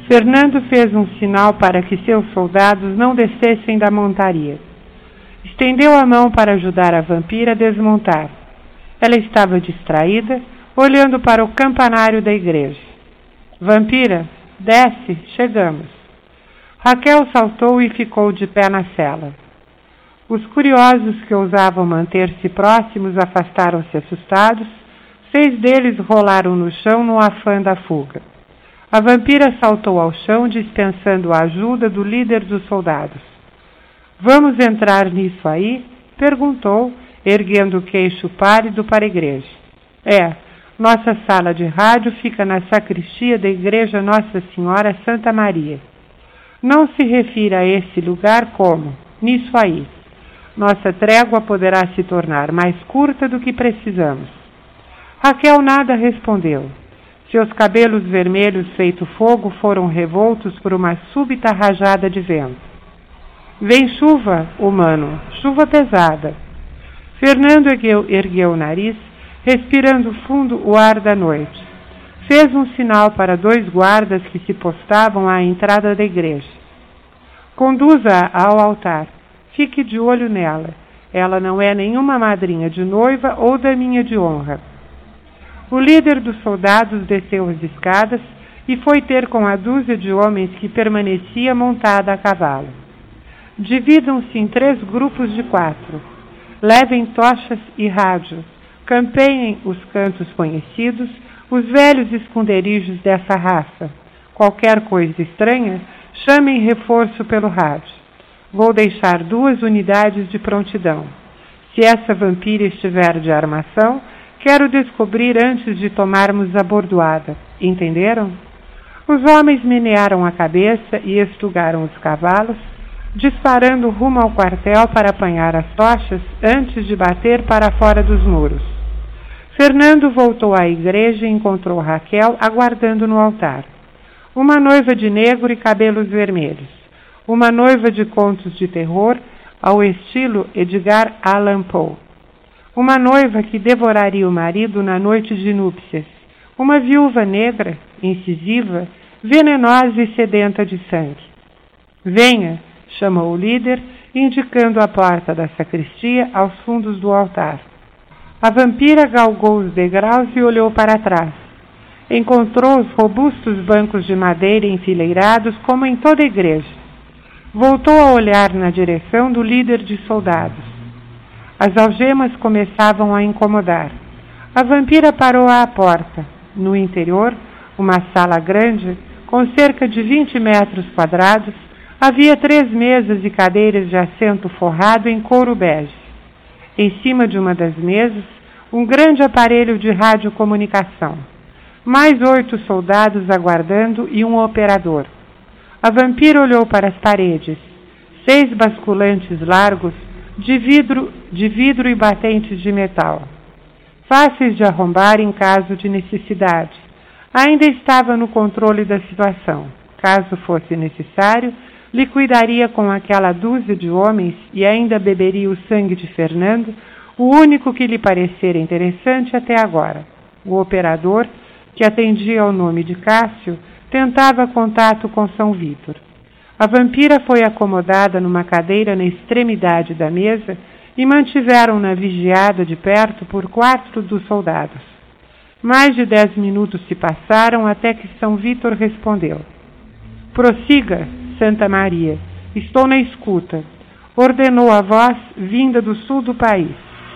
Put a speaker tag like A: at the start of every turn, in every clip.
A: Fernando fez um sinal para que seus soldados não descessem da montaria. Estendeu a mão para ajudar a vampira a desmontar. Ela estava distraída, olhando para o campanário da igreja. Vampira, desce, chegamos. Raquel saltou e ficou de pé na cela. Os curiosos que ousavam manter-se próximos afastaram-se assustados. 6 deles rolaram no chão no afã da fuga. A vampira saltou ao chão, dispensando a ajuda do líder dos soldados. Vamos entrar nisso aí? Perguntou, erguendo o queixo pálido para a igreja. Nossa sala de rádio fica na sacristia da igreja Nossa Senhora Santa Maria. Não se refira a esse lugar como, nisso aí. Nossa trégua poderá se tornar mais curta do que precisamos. Raquel nada respondeu. Seus cabelos vermelhos feito fogo foram revoltos por uma súbita rajada de vento. Vem chuva, humano, chuva pesada. Fernando ergueu o nariz, respirando fundo o ar da noite. Fez um sinal para 2 guardas que se postavam à entrada da igreja. Conduza-a ao altar. Fique de olho nela. Ela não é nenhuma madrinha de noiva ou daminha de honra. O líder dos soldados desceu as escadas e foi ter com a dúzia de homens que permanecia montada a cavalo. Dividam-se em 3 grupos de 4. Levem tochas e rádio. Campeiem os cantos conhecidos, os velhos esconderijos dessa raça. Qualquer coisa estranha, chamem reforço pelo rádio. Vou deixar 2 unidades de prontidão. Se essa vampira estiver de armação, quero descobrir antes de tomarmos a bordoada. Entenderam? Os homens menearam a cabeça e estugaram os cavalos, disparando rumo ao quartel para apanhar as tochas antes de bater para fora dos muros. Fernando voltou à igreja e encontrou Raquel aguardando no altar. Uma noiva de negro e cabelos vermelhos. Uma noiva de contos de terror ao estilo Edgar Allan Poe. Uma noiva que devoraria o marido na noite de núpcias. Uma viúva negra, incisiva, venenosa e sedenta de sangue. Venha, chamou o líder, indicando a porta da sacristia aos fundos do altar. A vampira galgou os degraus e olhou para trás. Encontrou os robustos bancos de madeira enfileirados como em toda a igreja. Voltou a olhar na direção do líder de soldados. As algemas começavam a incomodar. A vampira parou à porta. No interior, uma sala grande, com cerca de 20 metros quadrados, havia 3 mesas e cadeiras de assento forrado em couro bege. Em cima de uma das mesas, um grande aparelho de radiocomunicação. Mais 8 soldados aguardando e um operador. A vampira olhou para as paredes. 6 basculantes largos de vidro e batentes de metal. Fáceis de arrombar em caso de necessidade. Ainda estava no controle da situação. Caso fosse necessário, liquidaria com aquela dúzia de homens e ainda beberia o sangue de Fernando, o único que lhe parecera interessante até agora. O operador, que atendia ao nome de Cássio, tentava contato com São Vítor. A vampira foi acomodada numa cadeira na extremidade da mesa e mantiveram-na vigiada de perto por 4 dos soldados. Mais de 10 minutos se passaram até que São Vítor respondeu. Prossiga, Santa Maria, estou na escuta, ordenou a voz vinda do sul do país.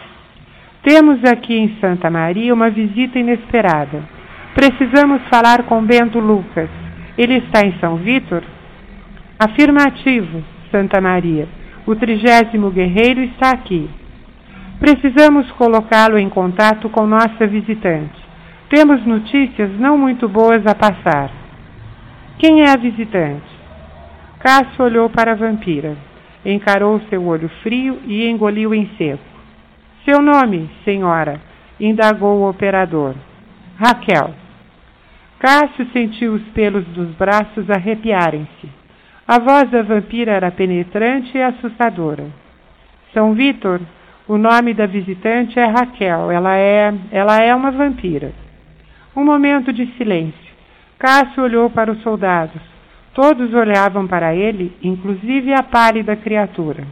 A: Temos aqui em Santa Maria uma visita inesperada. Precisamos falar com Bento Lucas. Ele está em São Vítor? Afirmativo, Santa Maria. O 30º guerreiro está aqui. Precisamos colocá-lo em contato com nossa visitante. Temos notícias não muito boas a passar. Quem é a visitante? Cássio olhou para a vampira, encarou seu olho frio e engoliu em seco. Seu nome, senhora? Indagou o operador. Raquel. Cássio sentiu os pelos dos braços arrepiarem-se. A voz da vampira era penetrante e assustadora. São Vítor, o nome da visitante é Raquel. Ela é uma vampira. Um momento de silêncio. Cássio olhou para os soldados. Todos olhavam para ele, inclusive a pálida criatura.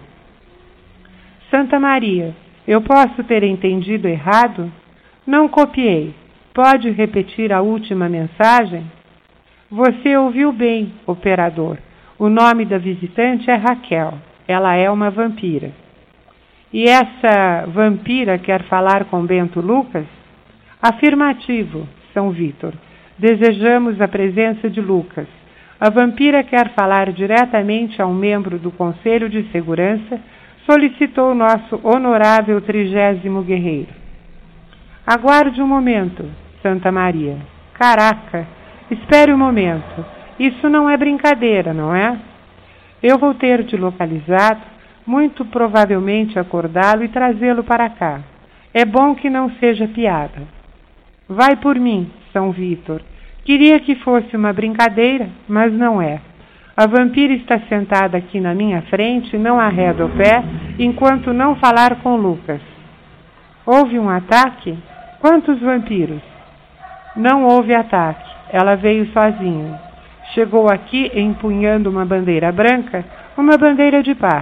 A: Santa Maria, eu posso ter entendido errado? Não copiei. Pode repetir a última mensagem? Você ouviu bem, operador. O nome da visitante é Raquel. Ela é uma vampira. E essa vampira quer falar com Bento Lucas? Afirmativo, São Vítor. Desejamos a presença de Lucas. A vampira quer falar diretamente a um membro do Conselho de Segurança, solicitou nosso honorável 30º guerreiro. Aguarde um momento, Santa Maria. Caraca, espere um momento. Isso não é brincadeira, não é? Eu vou ter de localizá-lo, muito provavelmente acordá-lo e trazê-lo para cá. É bom que não seja piada. Vai por mim, São Vítor. Queria que fosse uma brincadeira, mas não é. A vampira está sentada aqui na minha frente e não arreda o pé enquanto não falar com Lucas. Houve um ataque? Quantos vampiros? Não houve ataque. Ela veio sozinha. Chegou aqui empunhando uma bandeira branca, uma bandeira de paz.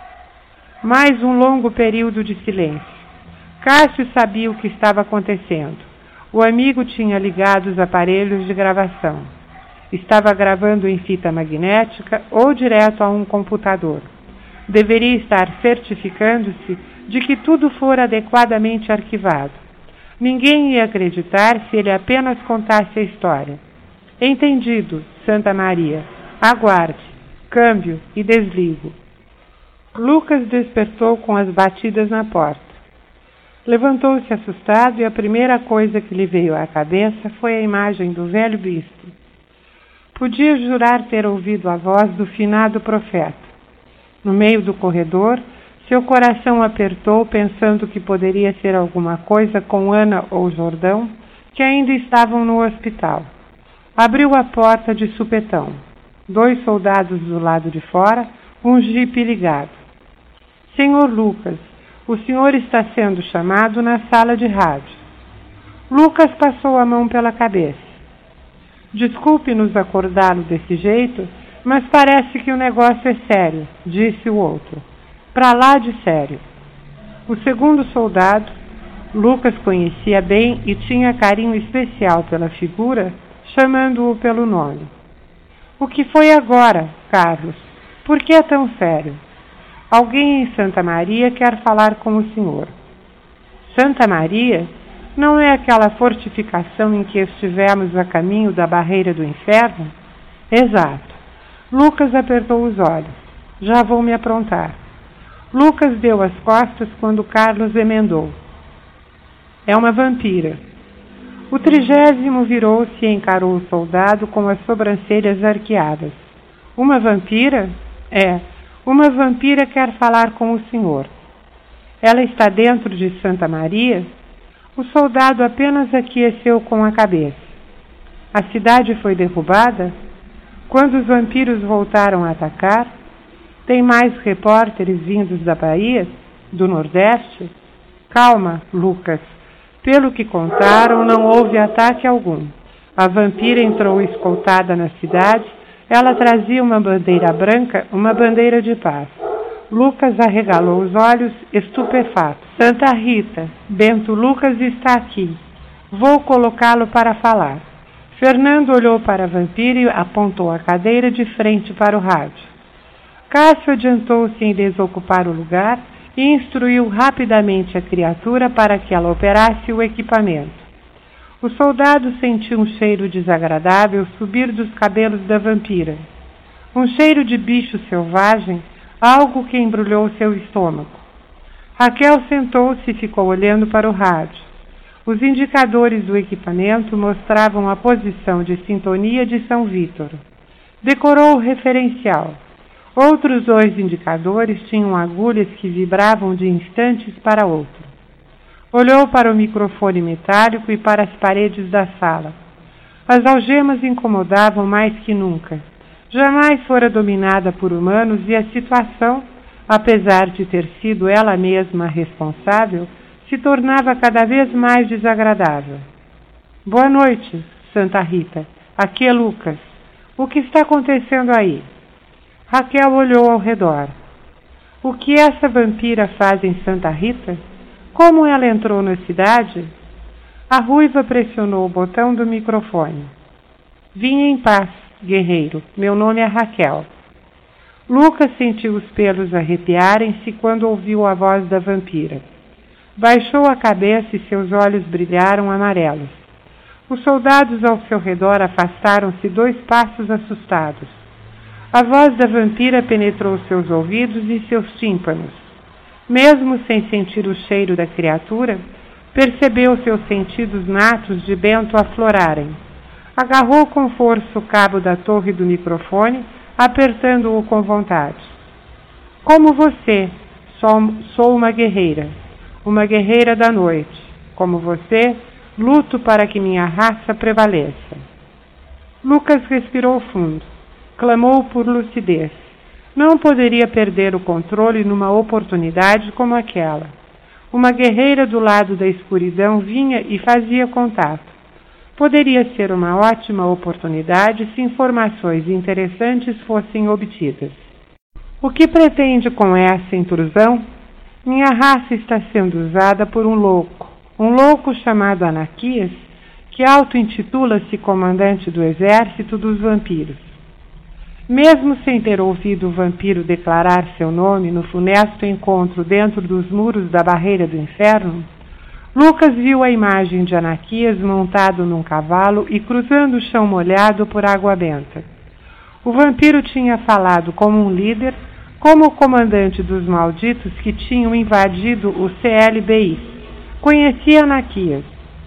A: Mais um longo período de silêncio. Cássio sabia o que estava acontecendo. O amigo tinha ligado os aparelhos de gravação. Estava gravando em fita magnética ou direto a um computador. Deveria estar certificando-se de que tudo fora adequadamente arquivado. Ninguém ia acreditar se ele apenas contasse a história. Entendido, Santa Maria. Aguarde. Câmbio e desligo. Lucas despertou com as batidas na porta. Levantou-se assustado e a primeira coisa que lhe veio à cabeça foi a imagem do velho bispo. Podia jurar ter ouvido a voz do finado profeta. No meio do corredor, seu coração apertou pensando que poderia ser alguma coisa com Ana ou Jordão, que ainda estavam no hospital. Abriu a porta de supetão. 2 soldados do lado de fora, um jipe ligado. Senhor Lucas, o senhor está sendo chamado na sala de rádio. Lucas passou a mão pela cabeça. Desculpe-nos acordá-lo desse jeito, mas parece que o negócio é sério, disse o outro. Pra lá de sério. O segundo soldado, Lucas conhecia bem e tinha carinho especial pela figura, chamando-o pelo nome. O que foi agora, Carlos? Por que é tão sério? Alguém em Santa Maria quer falar com o senhor. Santa Maria? Não é aquela fortificação em que estivemos a caminho da barreira do inferno? Exato. Lucas apertou os olhos. Já vou me aprontar. Lucas deu as costas quando Carlos emendou. É uma vampira. O 30º virou-se e encarou o soldado com as sobrancelhas arqueadas. Uma vampira? É. Uma vampira quer falar com o senhor. Ela está dentro de Santa Maria? O soldado apenas aqueceu com a cabeça. A cidade foi derrubada? Quando os vampiros voltaram a atacar? Tem mais repórteres vindos da Bahia? Do Nordeste? Calma, Lucas. Pelo que contaram, não houve ataque algum. A vampira entrou escoltada na cidade. Ela trazia uma bandeira branca, uma bandeira de paz. Lucas arregalou os olhos, estupefato. Santa Rita, Bento Lucas está aqui. Vou colocá-lo para falar. Fernando olhou para a vampira e apontou a cadeira de frente para o rádio. Cássio adiantou-se em desocupar o lugar e instruiu rapidamente a criatura para que ela operasse o equipamento. O soldado sentiu um cheiro desagradável subir dos cabelos da vampira. Um cheiro de bicho selvagem, algo que embrulhou seu estômago. Raquel sentou-se e ficou olhando para o rádio. Os indicadores do equipamento mostravam a posição de sintonia de São Vítor. Decorou o referencial. Outros 2 indicadores tinham agulhas que vibravam de instantes para outro. Olhou para o microfone metálico e para as paredes da sala. As algemas incomodavam mais que nunca. Jamais fora dominada por humanos e a situação, apesar de ter sido ela mesma responsável, se tornava cada vez mais desagradável. Boa noite, Santa Rita. Aqui é Lucas. O que está acontecendo aí? Raquel olhou ao redor. O que essa vampira faz em Santa Rita? Como ela entrou na cidade? A ruiva pressionou o botão do microfone. Vim em paz, guerreiro. Meu nome é Raquel. Lucas sentiu os pelos arrepiarem-se quando ouviu a voz da vampira. Baixou a cabeça e seus olhos brilharam amarelos. Os soldados ao seu redor afastaram-se 2 passos assustados. A voz da vampira penetrou seus ouvidos e seus tímpanos. Mesmo sem sentir o cheiro da criatura, percebeu seus sentidos natos de bento aflorarem. Agarrou com força o cabo da torre do microfone, apertando-o com vontade. Como você, sou uma guerreira da noite. Como você, luto para que minha raça prevaleça. Lucas respirou fundo. Clamou por lucidez. Não poderia perder o controle numa oportunidade como aquela. Uma guerreira do lado da escuridão vinha e fazia contato. Poderia ser uma ótima oportunidade se informações interessantes fossem obtidas. O que pretende com essa intrusão? Minha raça está sendo usada por um louco chamado Anaquias, que auto-intitula-se comandante do exército dos vampiros. Mesmo sem ter ouvido o vampiro declarar seu nome no funesto encontro dentro dos muros da barreira do inferno, Lucas viu a imagem de Anaquias montado num cavalo e cruzando o chão molhado por água benta. O vampiro tinha falado como um líder, como o comandante dos malditos que tinham invadido o CLBI. Conhecia Anaquias.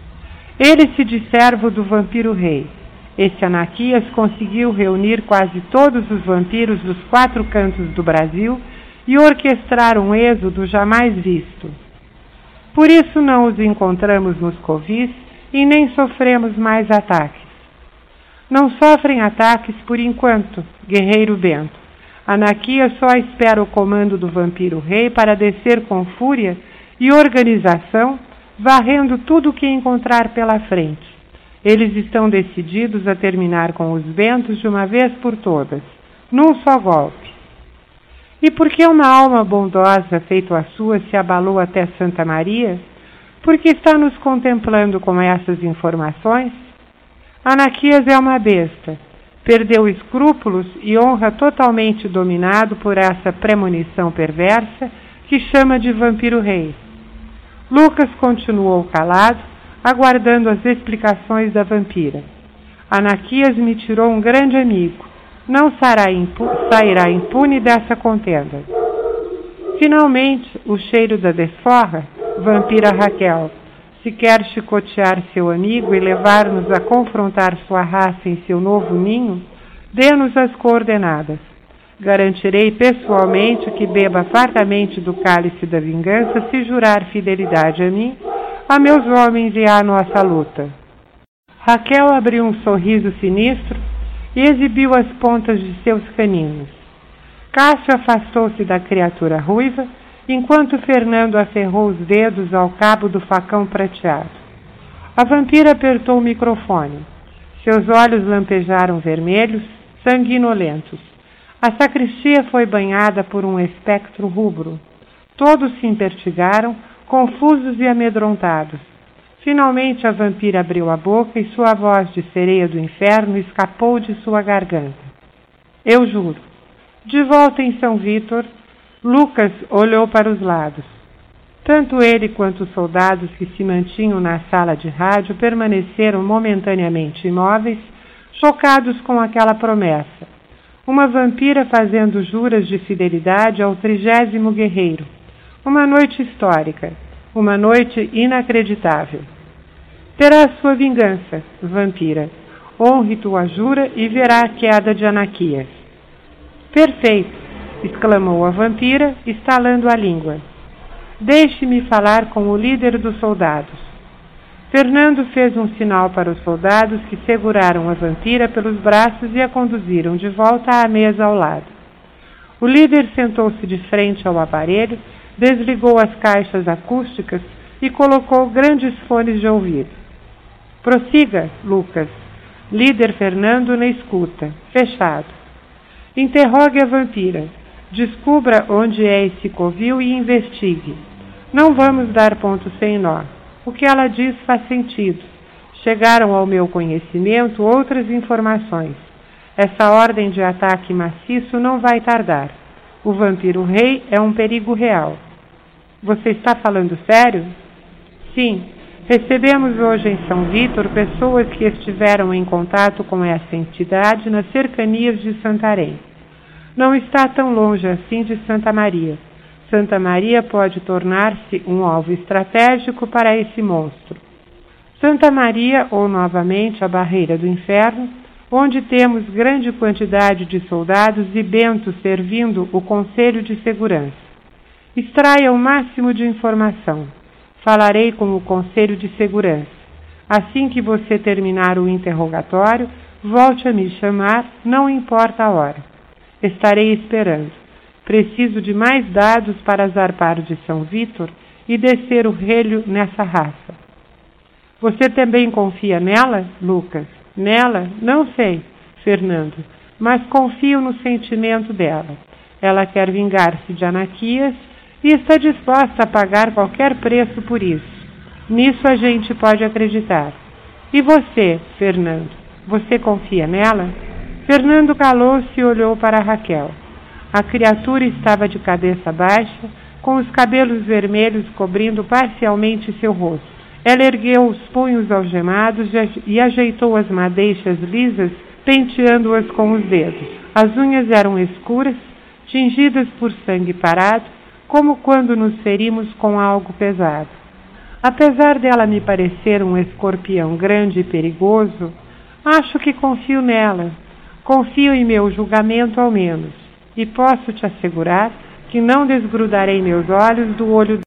A: Ele se diz servo do vampiro rei. Esse Anaquias conseguiu reunir quase todos os vampiros dos 4 cantos do Brasil e orquestrar um êxodo jamais visto. Por isso não os encontramos nos covis e nem sofremos mais ataques. Não sofrem ataques por enquanto, guerreiro Bento. Anaquias só espera o comando do vampiro rei para descer com fúria e organização, varrendo tudo o que encontrar pela frente. Eles estão decididos a terminar com os Bentos de uma vez por todas, num só golpe. E por que uma alma bondosa feito a sua se abalou até Santa Maria? Porque está nos contemplando com essas informações? Anaquias é uma besta. Perdeu escrúpulos e honra totalmente dominado por essa premonição perversa que chama de vampiro rei. Lucas continuou calado, aguardando as explicações da vampira. Anaquias me tirou um grande amigo. Não sairá impune dessa contenda. Finalmente, o cheiro da desforra, vampira Raquel, se quer chicotear seu amigo e levar-nos a confrontar sua raça em seu novo ninho, dê-nos as coordenadas. Garantirei pessoalmente que beba fartamente do cálice da vingança se jurar fidelidade a mim, a meus homens e à nossa luta. Raquel abriu um sorriso sinistro e exibiu as pontas de seus caninos. Cássio afastou-se da criatura ruiva, enquanto Fernando aferrou os dedos ao cabo do facão prateado. A vampira apertou o microfone. Seus olhos lampejaram vermelhos, sanguinolentos. A sacristia foi banhada por um espectro rubro. Todos se impertigaram, confusos e amedrontados. Finalmente a vampira abriu a boca e sua voz de sereia do inferno escapou de sua garganta. Eu juro. De volta em São Vítor, Lucas olhou para os lados. Tanto ele quanto os soldados que se mantinham na sala de rádio permaneceram momentaneamente imóveis, chocados com aquela promessa. Uma vampira fazendo juras de fidelidade ao 30º guerreiro. Uma noite histórica. Uma noite inacreditável. Terá sua vingança, vampira. Honre tua jura e verá a queda de Anaquias. Perfeito, exclamou a vampira, estalando a língua. Deixe-me falar com o líder dos soldados. Fernando fez um sinal para os soldados que seguraram a vampira pelos braços e a conduziram de volta à mesa ao lado. O líder sentou-se de frente ao aparelho, desligou as caixas acústicas e colocou grandes fones de ouvido. Prossiga, Lucas. Líder Fernando na escuta. Fechado. Interrogue a vampira. Descubra onde é esse covil e investigue. Não vamos dar ponto sem nó. O que ela diz faz sentido. Chegaram ao meu conhecimento outras informações. Essa ordem de ataque maciço não vai tardar. O vampiro rei é um perigo real. Você está falando sério? Sim. Recebemos hoje em São Vítor pessoas que estiveram em contato com essa entidade nas cercanias de Santarém. Não está tão longe assim de Santa Maria. Santa Maria pode tornar-se um alvo estratégico para esse monstro. Santa Maria, ou novamente a Barreira do Inferno, onde temos grande quantidade de soldados e bentos servindo o Conselho de Segurança. Extraia o máximo de informação. Falarei com o Conselho de Segurança. Assim que você terminar o interrogatório, volte a me chamar, não importa a hora. Estarei esperando. Preciso de mais dados para zarpar de São Vítor e descer o relho nessa raça. Você também confia nela, Lucas? Nela? Não sei, Fernando, mas confio no sentimento dela. Ela quer vingar-se de Anaquias e está disposta a pagar qualquer preço por isso. Nisso a gente pode acreditar. E você, Fernando, você confia nela? Fernando calou-se e olhou para Raquel. A criatura estava de cabeça baixa, com os cabelos vermelhos cobrindo parcialmente seu rosto. Ela ergueu os punhos algemados e ajeitou as madeixas lisas, penteando-as com os dedos. As unhas eram escuras, tingidas por sangue parado, como quando nos ferimos com algo pesado. Apesar dela me parecer um escorpião grande e perigoso, acho que confio nela. Confio em meu julgamento ao menos, e posso te assegurar que não desgrudarei meus olhos do olho